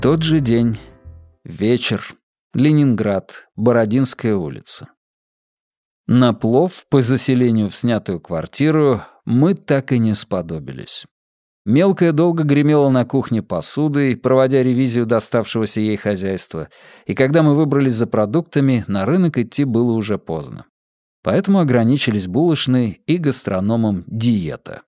Тот же день. Вечер. Ленинград. Бородинская улица. На плов по заселению в снятую квартиру мы так и не сподобились. Мелкая долго гремела на кухне посудой, проводя ревизию доставшегося ей хозяйства, и когда мы выбрались за продуктами, на рынок идти было уже поздно. Поэтому ограничились булочной и гастрономом «Диета».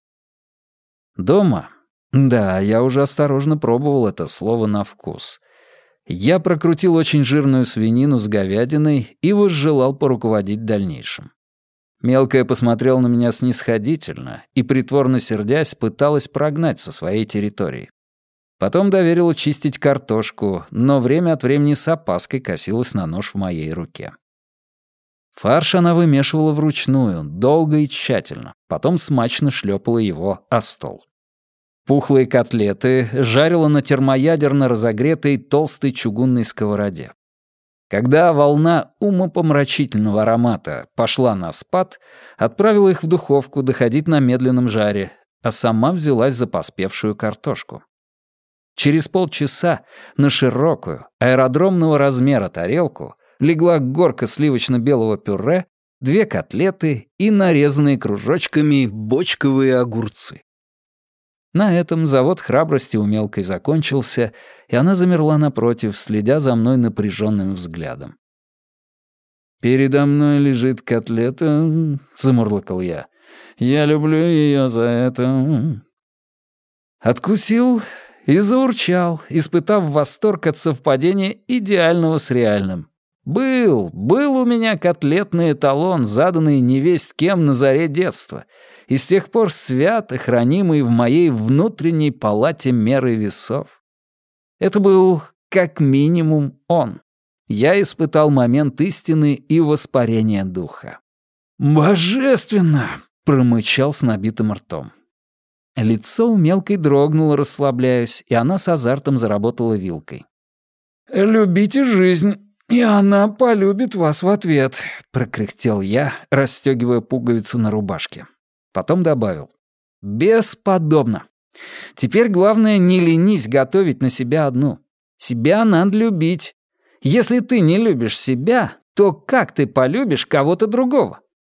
Дома? Да, я уже осторожно пробовал это слово на вкус. Я прокрутил очень жирную свинину с говядиной и возжелал поруководить дальнейшим. Мелкая посмотрела на меня снисходительно и, притворно сердясь, пыталась прогнать со своей территории. Потом доверила чистить картошку, но время от времени с опаской косилась на нож в моей руке. Фарш она вымешивала вручную, долго и тщательно, потом смачно шлепала его о стол. Пухлые котлеты жарила на термоядерно разогретой толстой чугунной сковороде. Когда волна умопомрачительного аромата пошла на спад, отправила их в духовку доходить на медленном жаре, а сама взялась за поспевшую картошку. Через полчаса на широкую, аэродромного размера тарелку легла горка сливочно-белого пюре, 2 котлеты и нарезанные кружочками бочковые огурцы. На этом завод храбрости у Мелкой закончился, и она замерла напротив, следя за мной напряженным взглядом. «Передо мной лежит котлета», — замурлыкал я. «Я люблю ее за это». Откусил и заурчал, испытав восторг от совпадения идеального с реальным. Был у меня котлетный эталон, заданный невесть кем на заре детства, и с тех пор свято хранимый в моей внутренней палате меры весов. Это был как минимум он. Я испытал момент истины и воспарения духа. «Божественно!» — промычал с набитым ртом. Лицо у Мелкой дрогнуло, расслабляясь, и она с азартом заработала вилкой. «Любите жизнь, и она полюбит вас в ответ», — прокряхтел я, расстёгивая пуговицу на рубашке. Потом добавил. «Бесподобно. Теперь главное, не ленись готовить на себя одну. Себя надо любить. Если ты не любишь себя, то как ты полюбишь кого-то другого?»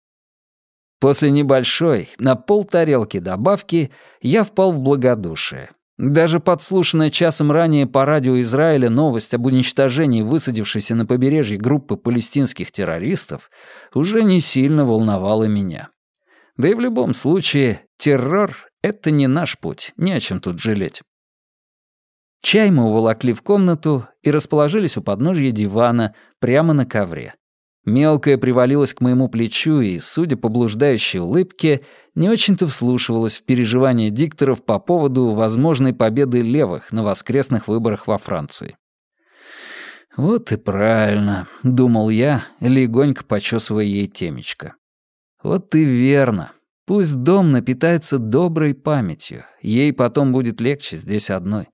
После небольшой, на полтарелки добавки, я впал в благодушие. Даже подслушанная часом ранее по радио Израиля новость об уничтожении высадившейся на побережье группы палестинских террористов уже не сильно волновала меня. Да и в любом случае, террор — это не наш путь, не о чем тут жалеть. Чай мы уволокли в комнату и расположились у подножья дивана прямо на ковре. Мелкая привалилась к моему плечу и, судя по блуждающей улыбке, не очень-то вслушивалась в переживания дикторов по поводу возможной победы левых на воскресных выборах во Франции. «Вот и правильно», — думал я, легонько почесывая ей темечко. «Вот и верно. Пусть дом напитается доброй памятью. Ей потом будет легче здесь одной».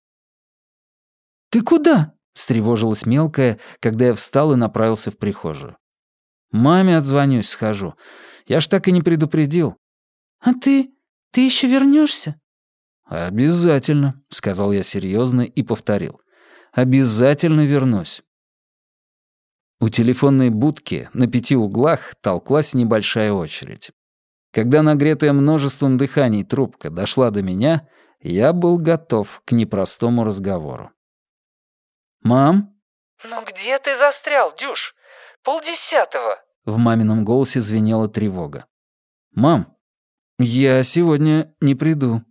«Ты куда?» — встревожилась Мелкая, когда я встал и направился в прихожую. «Маме отзвонюсь, схожу. Я ж так и не предупредил». «А ты еще вернешься? «Обязательно», — сказал я серьезно и повторил. «Обязательно вернусь». У телефонной будки на 5 углах толклась небольшая очередь. Когда нагретая множеством дыханий трубка дошла до меня, я был готов к непростому разговору. «Мам?» «Ну где ты застрял, Дюш? 9:30. В мамином голосе звенела тревога. «Мам, я сегодня не приду».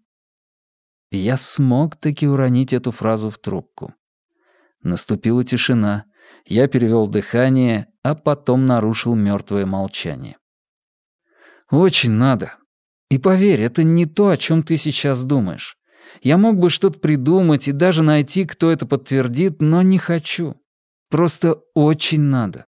Я смог таки уронить эту фразу в трубку. Наступила тишина. Я перевел дыхание, а потом нарушил мертвое молчание. «Очень надо. И поверь, это не то, о чем ты сейчас думаешь. Я мог бы что-то придумать и даже найти, кто это подтвердит, но не хочу. Просто очень надо».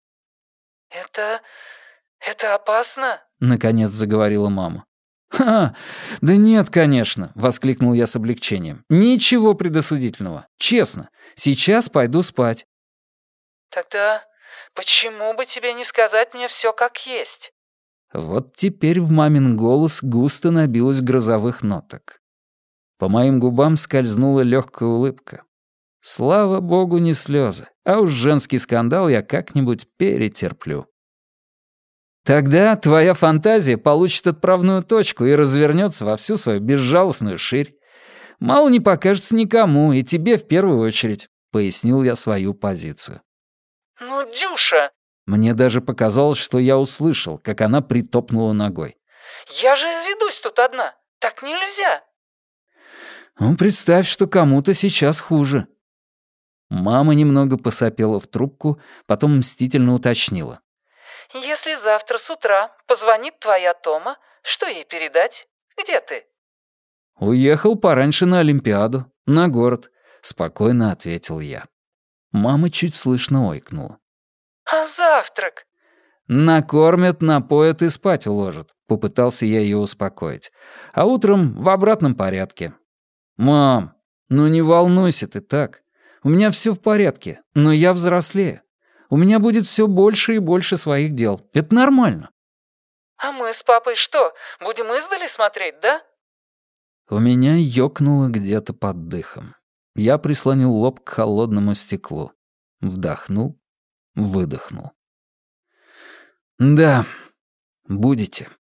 «Это опасно?» — наконец заговорила мама. «Ха! Да нет, конечно!» — воскликнул я с облегчением. «Ничего предосудительного. Честно. Сейчас пойду спать». «Тогда почему бы тебе не сказать мне все как есть?» Вот теперь в мамин голос густо набилось грозовых ноток. По моим губам скользнула легкая улыбка. Слава богу, не слезы, а уж женский скандал я как-нибудь перетерплю. Тогда твоя фантазия получит отправную точку и развернется во всю свою безжалостную ширь. Мало не покажется никому, и тебе в первую очередь», — пояснил я свою позицию. «Ну, Дюша!» Мне даже показалось, что я услышал, как она притопнула ногой. «Я же изведусь тут одна. Так нельзя!» «Ну, представь, что кому-то сейчас хуже». Мама немного посопела в трубку, потом мстительно уточнила. «Если завтра с утра позвонит твоя Тома, что ей передать? Где ты?» «Уехал пораньше на Олимпиаду, на город», — спокойно ответил я. Мама чуть слышно ойкнула. «А завтрак?» «Накормят, напоят и спать уложат», — попытался я ее успокоить. «А утром в обратном порядке». «Мам, ну не волнуйся ты так. У меня все в порядке, но я взрослею. У меня будет все больше и больше своих дел. Это нормально». «А мы с папой что, будем издали смотреть, да?» У меня ёкнуло где-то под дыхом. Я прислонил лоб к холодному стеклу. Вдохнул, выдохнул. «Да, будете».